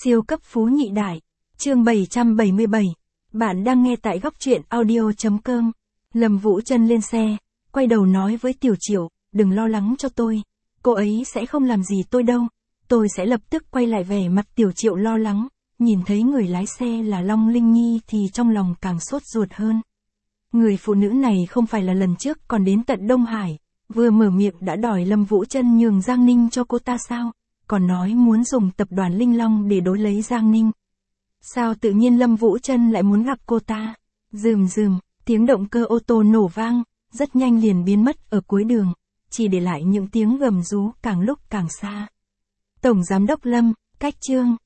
Siêu cấp phú nhị đại. Chương 777. Bạn đang nghe tại góc truyện audio.com. Lâm Vũ Trân lên xe, quay đầu nói với Tiểu Triệu, đừng lo lắng cho tôi. Cô ấy sẽ không làm gì tôi đâu. Tôi sẽ lập tức quay lại vẻ mặt Tiểu Triệu lo lắng. Nhìn thấy người lái xe là Long Linh Nhi thì trong lòng càng sốt ruột hơn. Người phụ nữ này không phải là lần trước còn đến tận Đông Hải, vừa mở miệng đã đòi Lâm Vũ Trân nhường Giang Ninh cho cô ta sao? Còn nói muốn dùng tập đoàn Linh Long để đối lấy Giang Ninh. Sao tự nhiên Lâm Vũ Trân lại muốn gặp cô ta? Rườm rườm, tiếng động cơ ô tô nổ vang, rất nhanh liền biến mất ở cuối đường, chỉ để lại những tiếng gầm rú càng lúc càng xa. Tổng Giám đốc Lâm, cách chương.